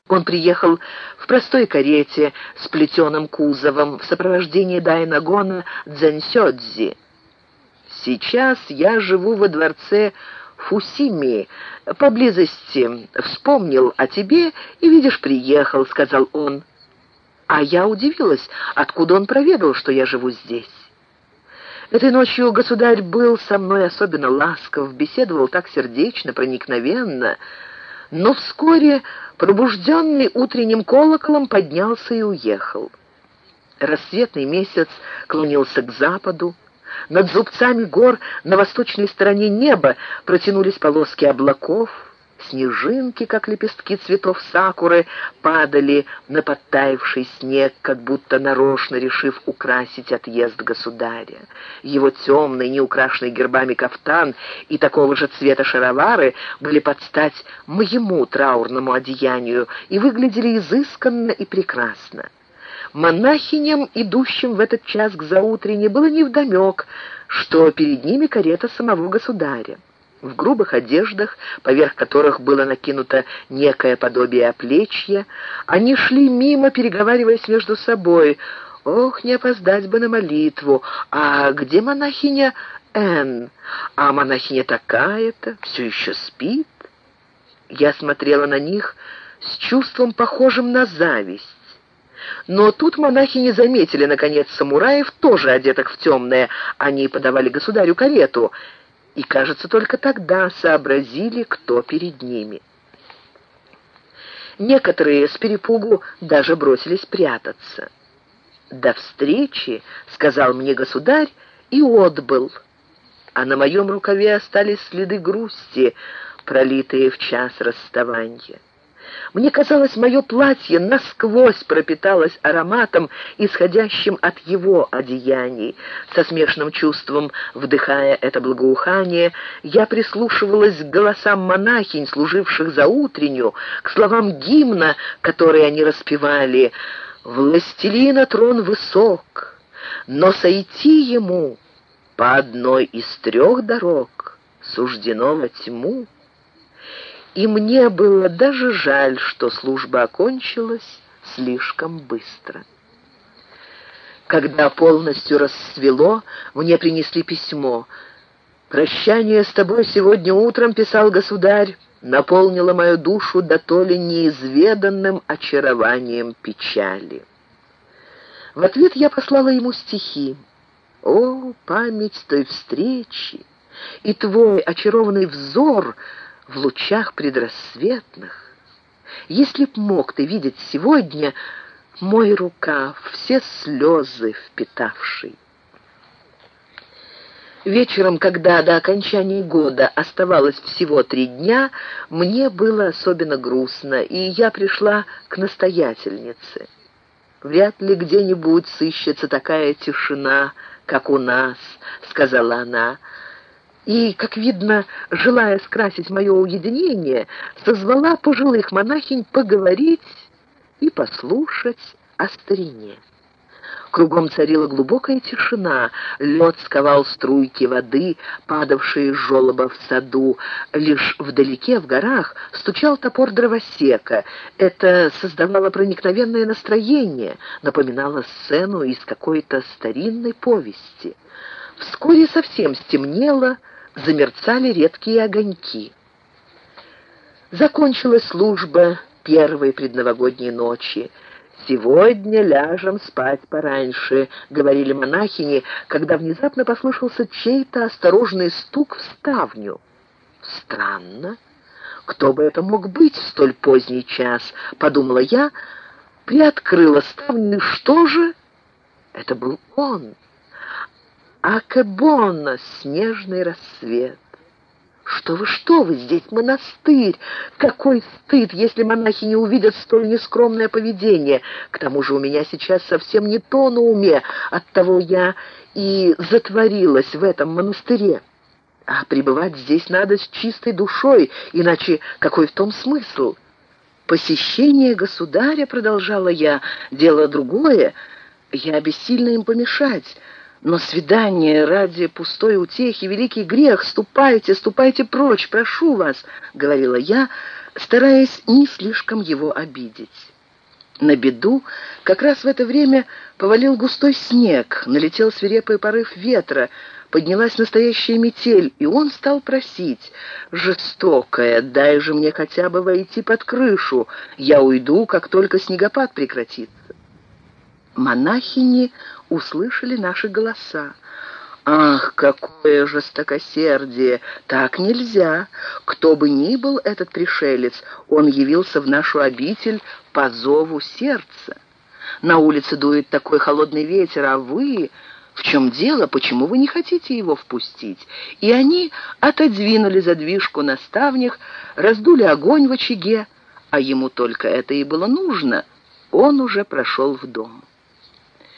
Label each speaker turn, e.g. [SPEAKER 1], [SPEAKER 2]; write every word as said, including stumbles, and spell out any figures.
[SPEAKER 1] Он приехал в простой карете с плетеным кузовом в сопровождении дайнагона Дзэнсёдзи. «Сейчас я живу во дворце Фусими, поблизости. Вспомнил о тебе и, видишь, приехал», — сказал он. А я удивилась, откуда он проведал, что я живу здесь. Этой ночью государь был со мной особенно ласков, беседовал так сердечно, проникновенно, но вскоре, пробужденный утренним колоколом, поднялся и уехал. Рассветный месяц клонился к западу. Над зубцами гор на восточной стороне неба протянулись полоски облаков. Снежинки, как лепестки цветов сакуры, падали на подтаявший снег, как будто нарочно решив украсить отъезд государя. Его темный, неукрашенный гербами кафтан и такого же цвета шаровары были под стать моему траурному одеянию и выглядели изысканно и прекрасно. Монахиням, идущим в этот час к заутрене, было невдомек, что перед ними карета самого государя. В грубых одеждах, поверх которых было накинуто некое подобие оплечья, они шли мимо, переговариваясь между собой. «Ох, не опоздать бы на молитву! А где монахиня Н? А монахиня такая-то все еще спит?» Я смотрела на них с чувством, похожим на зависть. Но тут монахи не заметили, наконец, самураев, тоже одетых в темное. Они подавали государю карету, и, кажется, только тогда сообразили, кто перед ними. Некоторые с перепугу даже бросились прятаться. «До встречи», — сказал мне государь, и отбыл. А на моем рукаве остались следы грусти, пролитые в час расставания. Мне казалось, мое платье насквозь пропиталось ароматом, исходящим от его одеяний. Со смешанным чувством, вдыхая это благоухание, я прислушивалась к голосам монахинь, служивших заутренню, к словам гимна, которые они распевали. «Властелина трон высок, но сойти ему по одной из трех дорог суждено во тьму». И мне было даже жаль, что служба окончилась слишком быстро. Когда полностью рассвело, мне принесли письмо. «Прощание с тобой сегодня утром, — писал государь, — наполнило мою душу дотоле неизведанным очарованием печали». В ответ я послала ему стихи. «О, память той встречи и твой очарованный взор в лучах предрассветных! Если б мог ты видеть сегодня мой рукав, все слезы впитавший». Вечером, когда до окончания года оставалось всего три дня, мне было особенно грустно, и я пришла к настоятельнице. «Вряд ли где-нибудь сыщется такая тишина, как у нас», — сказала она. И, как видно, желая скрасить мое уединение, созвала пожилых монахинь поговорить и послушать о старине. Кругом царила глубокая тишина, лед сковал струйки воды, падавшие с желоба в саду. Лишь вдалеке, в горах, стучал топор дровосека. Это создавало проникновенное настроение, напоминало сцену из какой-то старинной повести. Вскоре совсем стемнело, замерцали редкие огоньки. Закончилась служба первой предновогодней ночи. «Сегодня ляжем спать пораньше», — говорили монахини, когда внезапно послышался чей-то осторожный стук в ставню. «Странно. Кто бы это мог быть в столь поздний час?» — подумала я, приоткрыла ставню. Что же? Это был он. Акебона, снежный рассвет. «Что вы, что вы, здесь монастырь! Какой стыд, если монахи не увидят столь нескромное поведение! К тому же у меня сейчас совсем не то на уме, оттого я и затворилась в этом монастыре. А пребывать здесь надо с чистой душой, иначе какой в том смысл? Посещение государя, — продолжала я, — дело другое, я бессильна им помешать». Но свидание ради пустой утехи — великий грех. Ступайте, ступайте прочь, прошу вас, — говорила я, стараясь не слишком его обидеть. На беду как раз в это время повалил густой снег, налетел свирепый порыв ветра, поднялась настоящая метель, и он стал просить: «Жестокая, дай же мне хотя бы войти под крышу, я уйду, как только снегопад прекратится». Монахини услышали наши голоса. «Ах, какое жестокосердие! Так нельзя! Кто бы ни был этот пришелец, он явился в нашу обитель по зову сердца. На улице дует такой холодный ветер, а вы... В чем дело? Почему вы не хотите его впустить?» И они отодвинули задвижку на ставнях, раздули огонь в очаге, а ему только это и было нужно. Он уже прошел в дом.